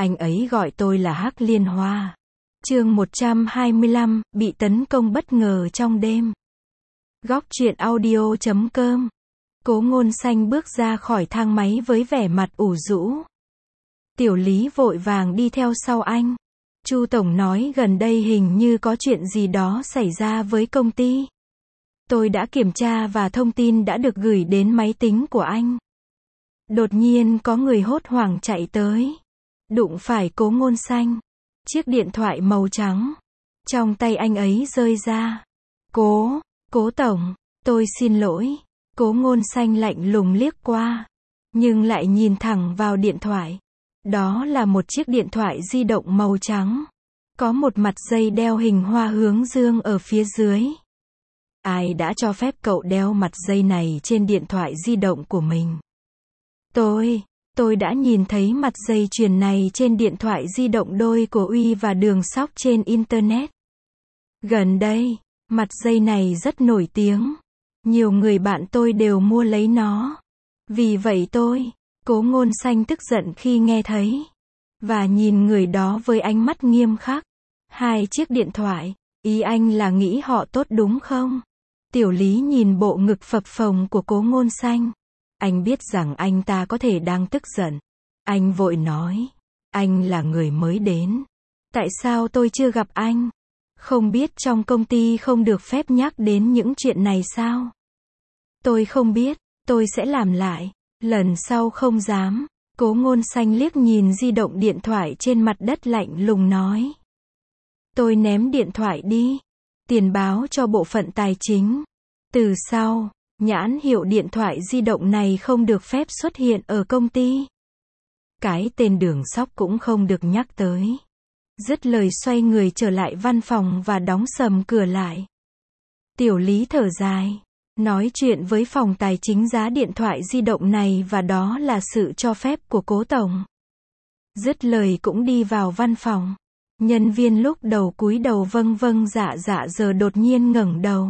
Anh ấy gọi tôi là Hắc Liên Hoa. Chương 125, bị tấn công bất ngờ trong đêm. Góc truyện audio.com. Cố Ngôn Xanh bước ra khỏi thang máy với vẻ mặt ủ rũ. Tiểu Lý vội vàng đi theo sau anh. Chu tổng nói gần đây hình như có chuyện gì đó xảy ra với công ty. Tôi đã kiểm tra và thông tin đã được gửi đến máy tính của anh. Đột nhiên có người hốt hoảng chạy tới. Đụng phải Cố Ngôn Xanh. Chiếc điện thoại màu trắng trong tay anh ấy rơi ra. Cố tổng, tôi xin lỗi. Cố Ngôn Xanh lạnh lùng liếc qua, nhưng lại nhìn thẳng vào điện thoại. Đó là một chiếc điện thoại di động màu trắng. Có một mặt dây đeo hình hoa hướng dương ở phía dưới. Ai đã cho phép cậu đeo mặt dây này trên điện thoại di động của mình? Tôi đã nhìn thấy mặt dây chuyền này trên điện thoại di động đôi của Uy và Đường Sóc trên Internet. Gần đây, mặt dây này rất nổi tiếng. Nhiều người bạn tôi đều mua lấy nó. Vì vậy Cố Ngôn Xanh tức giận khi nghe thấy. Và nhìn người đó với ánh mắt nghiêm khắc. Hai chiếc điện thoại, ý anh là nghĩ họ tốt đúng không? Tiểu Lý nhìn bộ ngực phập phồng của Cố Ngôn Xanh. Anh biết rằng anh ta có thể đang tức giận. Anh vội nói. Anh là người mới đến. Tại sao tôi chưa gặp anh? Không biết trong công ty không được phép nhắc đến những chuyện này sao? Tôi không biết, tôi sẽ làm lại. Lần sau không dám. Cố Ngôn Xanh liếc nhìn di động điện thoại trên mặt đất lạnh lùng nói. Tôi ném điện thoại đi. Tiền báo cho bộ phận tài chính. Từ sau, nhãn hiệu điện thoại di động này không được phép xuất hiện ở công ty. Cái tên Đường Sóc cũng không được nhắc tới. Dứt lời xoay người trở lại văn phòng và đóng sầm cửa lại. Tiểu Lý thở dài. Nói chuyện với phòng tài chính giá điện thoại di động này và đó là sự cho phép của Cố tổng. Dứt lời cũng đi vào văn phòng. Nhân viên lúc đầu cúi đầu vâng vâng dạ dạ giờ đột nhiên ngẩng đầu.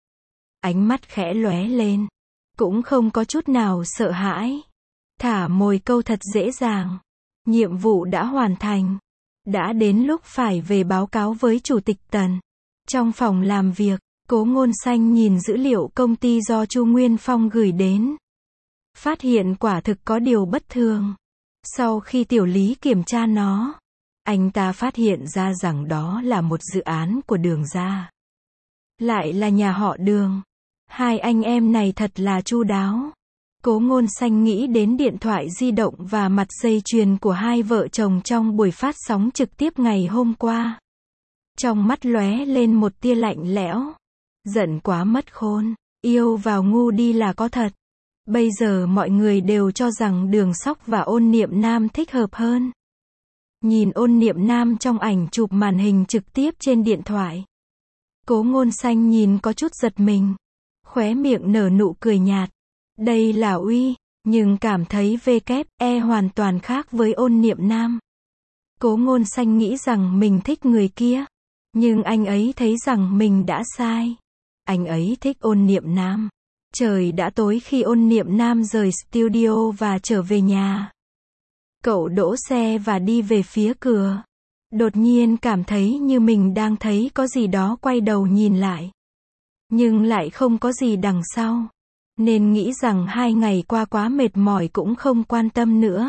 Ánh mắt khẽ lóe lên. Cũng không có chút nào sợ hãi. Thả mồi câu thật dễ dàng. Nhiệm vụ đã hoàn thành. Đã đến lúc phải về báo cáo với Chủ tịch Tần. Trong phòng làm việc, Cố Ngôn Xanh nhìn dữ liệu công ty do Chu Nguyên Phong gửi đến. Phát hiện quả thực có điều bất thường. Sau khi Tiểu Lý kiểm tra nó, anh ta phát hiện ra rằng đó là một dự án của Đường gia. Lại là nhà họ Đường. Hai anh em này thật là chu đáo. Cố Ngôn Xanh nghĩ đến điện thoại di động và mặt dây chuyền của hai vợ chồng trong buổi phát sóng trực tiếp ngày hôm qua. Trong mắt lóe lên một tia lạnh lẽo. Giận quá mất khôn. Yêu vào ngu đi là có thật. Bây giờ mọi người đều cho rằng Đường Sóc và Ôn Niệm Nam thích hợp hơn. Nhìn Ôn Niệm Nam trong ảnh chụp màn hình trực tiếp trên điện thoại. Cố Ngôn Xanh nhìn có chút giật mình. Khóe miệng nở nụ cười nhạt. Đây là Uy, nhưng cảm thấy VKE hoàn toàn khác với Ôn Niệm Nam. Cố Ngôn Xanh nghĩ rằng mình thích người kia. Nhưng anh ấy thấy rằng mình đã sai. Anh ấy thích Ôn Niệm Nam. Trời đã tối khi Ôn Niệm Nam rời studio và trở về nhà. Cậu đỗ xe và đi về phía cửa. Đột nhiên cảm thấy như mình đang thấy có gì đó quay đầu nhìn lại. Nhưng lại không có gì đằng sau. Nên nghĩ rằng 2 ngày qua quá mệt mỏi cũng không quan tâm nữa.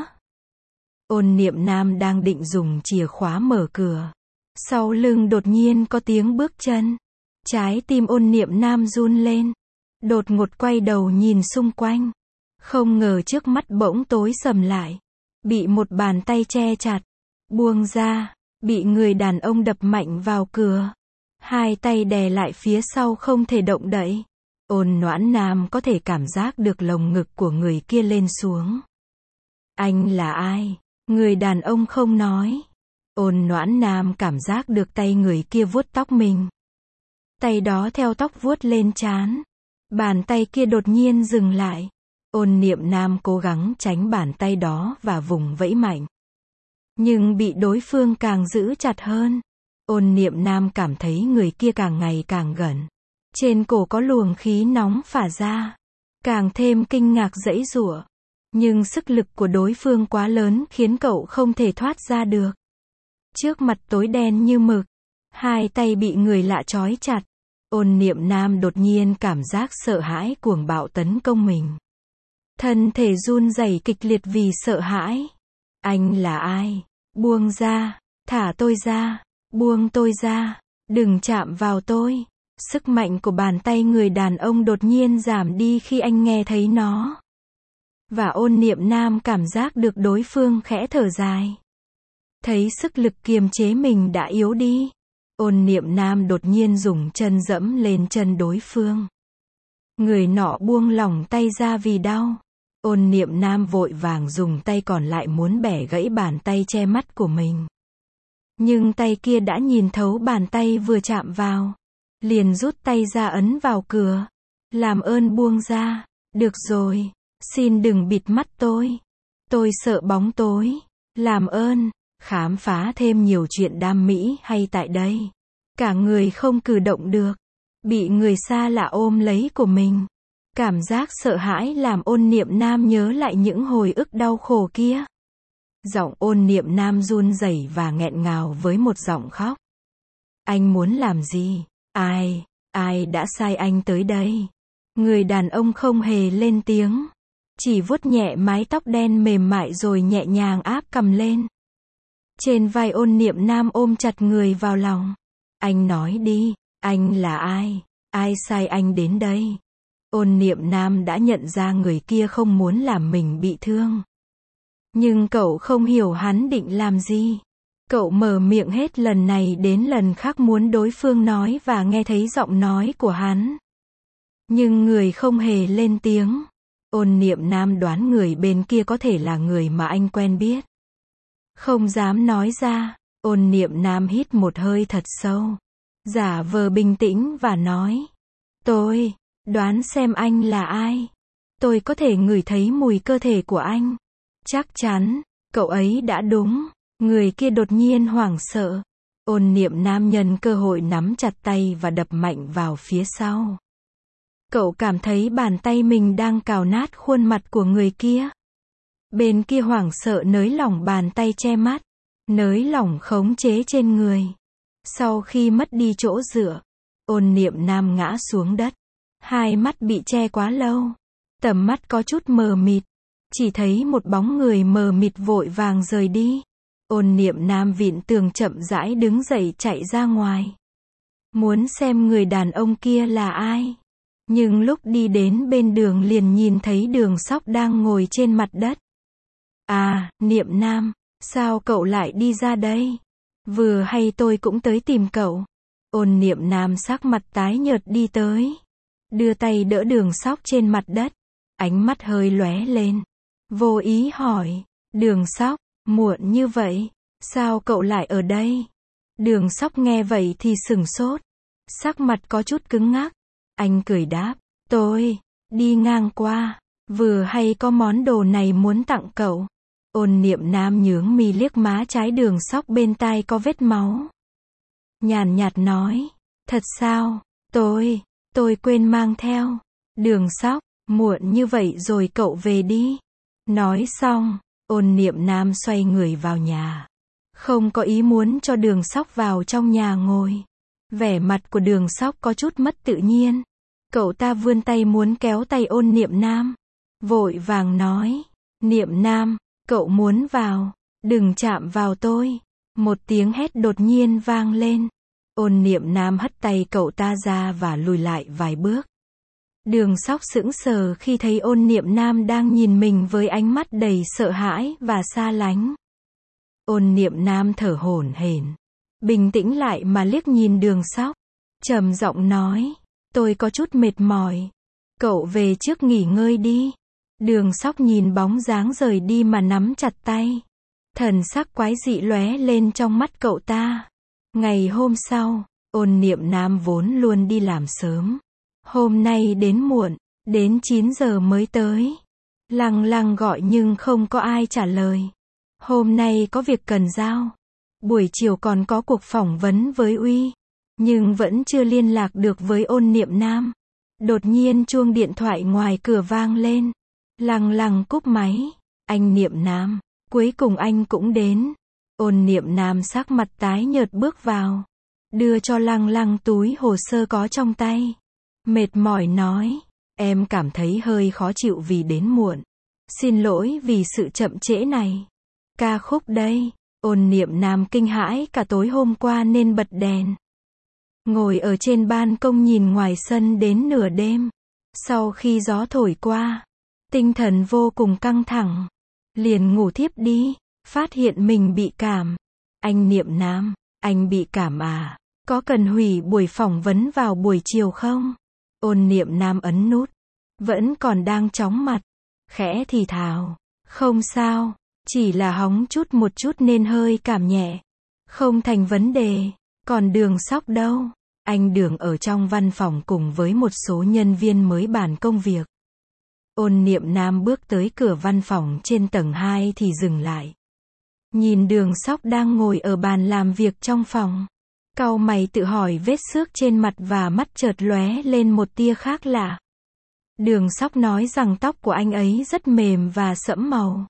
Ôn Niệm Nam đang định dùng chìa khóa mở cửa. Sau lưng đột nhiên có tiếng bước chân. Trái tim Ôn Niệm Nam run lên. Đột ngột quay đầu nhìn xung quanh. Không ngờ trước mắt bỗng tối sầm lại. Bị một bàn tay che chặt. Buông ra. Bị người đàn ông đập mạnh vào cửa. Hai tay đè lại phía sau không thể động đậy. Ôn Noãn Nam có thể cảm giác được lồng ngực của người kia lên xuống. Anh là ai? Người đàn ông không nói. Ôn Noãn Nam cảm giác được tay người kia vuốt tóc mình. Tay đó theo tóc vuốt lên trán. Bàn tay kia đột nhiên dừng lại. Ôn Niệm Nam cố gắng tránh bàn tay đó và vùng vẫy mạnh. Nhưng bị đối phương càng giữ chặt hơn. Ôn Niệm Nam cảm thấy người kia càng ngày càng gần. Trên cổ có luồng khí nóng phả ra. Càng thêm kinh ngạc giãy giụa. Nhưng sức lực của đối phương quá lớn khiến cậu không thể thoát ra được. Trước mặt tối đen như mực, hai tay bị người lạ trói chặt. Ôn Niệm Nam đột nhiên cảm giác sợ hãi cuồng bạo tấn công mình. Thân thể run rẩy kịch liệt vì sợ hãi. Anh là ai? Buông ra, thả tôi ra, buông tôi ra, đừng chạm vào tôi. Sức mạnh của bàn tay người đàn ông đột nhiên giảm đi khi anh nghe thấy nó. Và Ôn Niệm Nam cảm giác được đối phương khẽ thở dài. Thấy sức lực kiềm chế mình đã yếu đi. Ôn Niệm Nam đột nhiên dùng chân dẫm lên chân đối phương. Người nọ buông lỏng tay ra vì đau. Ôn Niệm Nam vội vàng dùng tay còn lại muốn bẻ gãy bàn tay che mắt của mình. Nhưng tay kia đã nhìn thấu bàn tay vừa chạm vào. Liền rút tay ra ấn vào cửa. Làm ơn buông ra. Được rồi. Xin đừng bịt mắt tôi. Tôi sợ bóng tối. Làm ơn. Khám phá thêm nhiều chuyện đam mỹ hay tại đây. Cả người không cử động được. Bị người xa lạ ôm lấy của mình. Cảm giác sợ hãi làm Ôn Niệm Nam nhớ lại những hồi ức đau khổ kia. Giọng Ôn Niệm Nam run rẩy và nghẹn ngào với một giọng khóc. Anh muốn làm gì? Ai đã sai anh tới đây? Người đàn ông không hề lên tiếng. Chỉ vuốt nhẹ mái tóc đen mềm mại rồi nhẹ nhàng áp cầm lên. Trên vai Ôn Niệm Nam ôm chặt người vào lòng. Anh nói đi, anh là ai? Ai sai anh đến đây? Ôn Niệm Nam đã nhận ra người kia không muốn làm mình bị thương. Nhưng cậu không hiểu hắn định làm gì. Cậu mở miệng hết lần này đến lần khác muốn đối phương nói và nghe thấy giọng nói của hắn. Nhưng người không hề lên tiếng. Ôn Niệm Nam đoán người bên kia có thể là người mà anh quen biết. Không dám nói ra, Ôn Niệm Nam hít một hơi thật sâu. Giả vờ bình tĩnh và nói. Tôi đoán xem anh là ai. Tôi có thể ngửi thấy mùi cơ thể của anh. Chắc chắn, cậu ấy đã đúng. Người kia đột nhiên hoảng sợ. Ôn Niệm Nam nhân cơ hội nắm chặt tay và đập mạnh vào phía sau. Cậu cảm thấy bàn tay mình đang cào nát khuôn mặt của người kia. Bên kia hoảng sợ nới lỏng bàn tay che mắt. Nới lỏng khống chế trên người. Sau khi mất đi chỗ dựa, Ôn Niệm Nam ngã xuống đất. Hai mắt bị che quá lâu. Tầm mắt có chút mờ mịt. Chỉ thấy một bóng người mờ mịt vội vàng rời đi. Ôn Niệm Nam vịn tường chậm rãi đứng dậy chạy ra ngoài. Muốn xem người đàn ông kia là ai. Nhưng lúc đi đến bên đường liền nhìn thấy Đường Sóc đang ngồi trên mặt đất. À, Niệm Nam, sao cậu lại đi ra đây? Vừa hay tôi cũng tới tìm cậu. Ôn Niệm Nam sắc mặt tái nhợt đi tới. Đưa tay đỡ Đường Sóc trên mặt đất. Ánh mắt hơi lóe lên. Vô ý hỏi, Đường Sóc, muộn như vậy, sao cậu lại ở đây? Đường Sóc nghe vậy thì sửng sốt. Sắc mặt có chút cứng ngắc. Anh cười đáp, tôi đi ngang qua, vừa hay có món đồ này muốn tặng cậu. Ôn Niệm Nam nhướng mi liếc má trái Đường Sóc bên tai có vết máu. Nhàn nhạt nói, thật sao? Tôi quên mang theo. Đường Sóc, muộn như vậy rồi cậu về đi. Nói xong, Ôn Niệm Nam xoay người vào nhà. Không có ý muốn cho Đường Sóc vào trong nhà ngồi. Vẻ mặt của Đường Sóc có chút mất tự nhiên. Cậu ta vươn tay muốn kéo tay Ôn Niệm Nam. Vội vàng nói, Niệm Nam, cậu muốn vào, đừng chạm vào tôi. Một tiếng hét đột nhiên vang lên. Ôn Niệm Nam hất tay cậu ta ra và lùi lại vài bước. Đường Sóc sững sờ khi thấy Ôn Niệm Nam đang nhìn mình với ánh mắt đầy sợ hãi và xa lánh. Ôn Niệm Nam thở hổn hển, bình tĩnh lại mà liếc nhìn Đường Sóc, trầm giọng nói, tôi có chút mệt mỏi, cậu về trước nghỉ ngơi đi. Đường Sóc nhìn bóng dáng rời đi mà nắm chặt tay. Thần sắc quái dị lóe lên trong mắt cậu ta. Ngày hôm sau, Ôn Niệm Nam vốn luôn đi làm sớm. Hôm nay đến muộn, đến 9 giờ mới tới. Lăng lăng gọi nhưng không có ai trả lời. Hôm nay có việc cần giao. Buổi chiều còn có cuộc phỏng vấn với Uy. Nhưng vẫn chưa liên lạc được với Ôn Niệm Nam. Đột nhiên chuông điện thoại ngoài cửa vang lên. Lăng Lăng cúp máy. Anh Niệm Nam. Cuối cùng anh cũng đến. Ôn Niệm Nam sắc mặt tái nhợt bước vào. Đưa cho Lăng Lăng túi hồ sơ có trong tay. Mệt mỏi nói. Em cảm thấy hơi khó chịu vì đến muộn. Xin lỗi vì sự chậm trễ này. Ca khúc đây. Ôn Niệm Nam kinh hãi cả tối hôm qua nên bật đèn. Ngồi ở trên ban công nhìn ngoài sân đến nửa đêm. Sau khi gió thổi qua, tinh thần vô cùng căng thẳng. Liền ngủ thiếp đi, phát hiện mình bị cảm. Anh Niệm Nam, anh bị cảm à? Có cần hủy buổi phỏng vấn vào buổi chiều không? Ôn Niệm Nam ấn nút. Vẫn còn đang chóng mặt. Khẽ thì thào. Không sao, chỉ là hóng chút một chút nên hơi cảm nhẹ. Không thành vấn đề. Còn Đường Sóc đâu? Anh Đường ở trong văn phòng cùng với một số nhân viên mới bàn công việc. Ôn Niệm Nam bước tới cửa văn phòng trên tầng 2 thì dừng lại. Nhìn Đường Sóc đang ngồi ở bàn làm việc trong phòng. Cau mày tự hỏi vết xước trên mặt và mắt chợt lóe lên một tia khác lạ. Đường Sóc nói rằng tóc của anh ấy rất mềm và sẫm màu.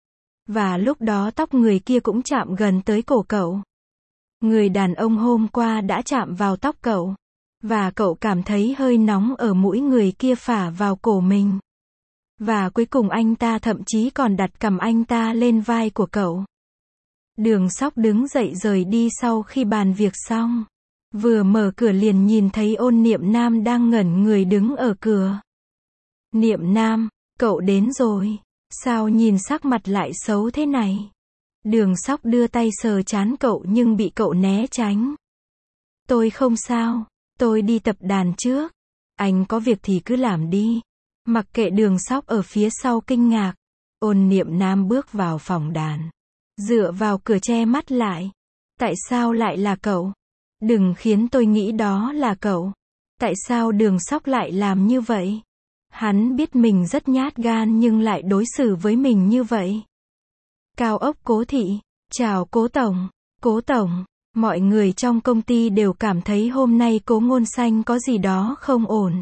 Và lúc đó tóc người kia cũng chạm gần tới cổ cậu. Người đàn ông hôm qua đã chạm vào tóc cậu. Và cậu cảm thấy hơi nóng ở mũi người kia phả vào cổ mình. Và cuối cùng anh ta thậm chí còn đặt cằm anh ta lên vai của cậu. Đường Sóc đứng dậy rời đi sau khi bàn việc xong. Vừa mở cửa liền nhìn thấy Ôn Niệm Nam đang ngẩn người đứng ở cửa. Niệm Nam, cậu đến rồi. Sao nhìn sắc mặt lại xấu thế này? Đường Sóc đưa tay sờ trán cậu nhưng bị cậu né tránh. Tôi không sao, tôi đi tập đàn trước. Anh có việc thì cứ làm đi. Mặc kệ Đường Sóc ở phía sau kinh ngạc. Ôn Niệm Nam bước vào phòng đàn. Dựa vào cửa che mắt lại. Tại sao lại là cậu? Đừng khiến tôi nghĩ đó là cậu. Tại sao Đường Sóc lại làm như vậy? Hắn biết mình rất nhát gan nhưng lại đối xử với mình như vậy. Cao ốc Cố Thị. Chào Cố Tổng. Cố Tổng. Mọi người trong công ty đều cảm thấy hôm nay Cố Ngôn Xanh có gì đó không ổn.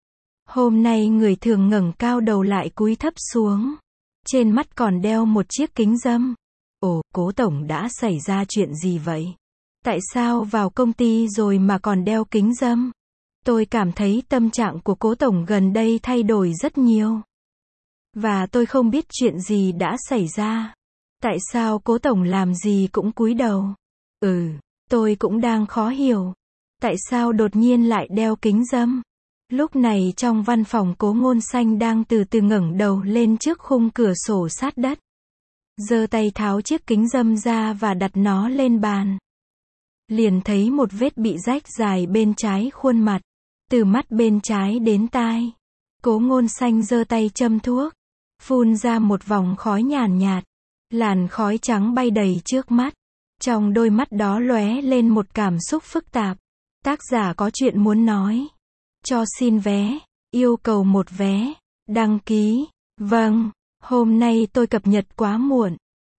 Hôm nay người thường ngẩng cao đầu lại cúi thấp xuống. Trên mắt còn đeo một chiếc kính râm. Ồ, Cố Tổng đã xảy ra chuyện gì vậy? Tại sao vào công ty rồi mà còn đeo kính râm? Tôi cảm thấy tâm trạng của Cố Tổng gần đây thay đổi rất nhiều. Và tôi không biết chuyện gì đã xảy ra. Tại sao Cố Tổng làm gì cũng cúi đầu? Tôi cũng đang khó hiểu. Tại sao đột nhiên lại đeo kính râm? Lúc này trong văn phòng Cố Ngôn Xanh đang từ từ ngẩng đầu lên trước khung cửa sổ sát đất. Giơ tay tháo chiếc kính râm ra và đặt nó lên bàn. Liền thấy một vết bị rách dài bên trái khuôn mặt. Từ mắt bên trái đến tai. Cố Ngôn Xanh giơ tay châm thuốc. Phun ra một vòng khói nhàn nhạt. Làn khói trắng bay đầy trước mắt. Trong đôi mắt đó lóe lên một cảm xúc phức tạp. Tác giả có chuyện muốn nói. Cho xin vé. Yêu cầu một vé. Đăng ký. Vâng. Hôm nay tôi cập nhật quá muộn.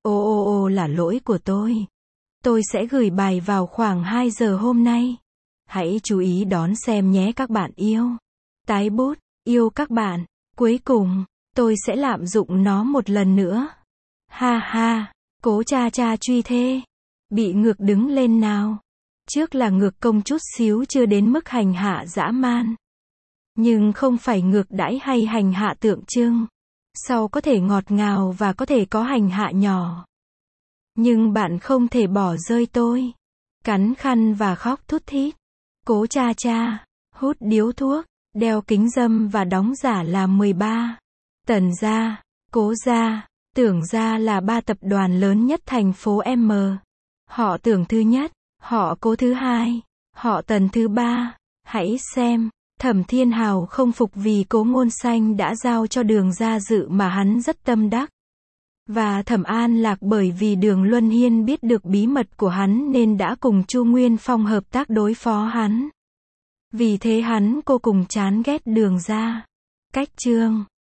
Ồ là lỗi của tôi. Tôi sẽ gửi bài vào khoảng 2 giờ hôm nay. Hãy chú ý đón xem nhé các bạn yêu. Tái bút. Yêu các bạn. Cuối cùng, tôi sẽ lạm dụng nó một lần nữa. Ha ha. Cố cha cha truy thê. Bị ngược đứng lên nào. Trước là ngược công chút xíu chưa đến mức hành hạ dã man. Nhưng không phải ngược đãi hay hành hạ tượng trưng. Sau có thể ngọt ngào và có thể có hành hạ nhỏ. Nhưng bạn không thể bỏ rơi tôi. Cắn khăn và khóc thút thít. Cố cha cha. Hút điếu thuốc. Đeo kính râm và đóng giả là 13. Tần gia. Cố gia. Tưởng gia là 3 tập đoàn lớn nhất thành phố M. Họ Tưởng thứ nhất. Họ Cố thứ hai. Họ Tần thứ ba. Hãy xem. Thẩm Thiên Hào không phục vì Cố Ngôn Xanh đã giao cho Đường gia dự mà hắn rất tâm đắc. Và Thẩm An Lạc bởi vì Đường Luân Hiên biết được bí mật của hắn nên đã cùng Chu Nguyên Phong hợp tác đối phó hắn. Vì thế hắn vô cùng chán ghét Đường gia. Cách chương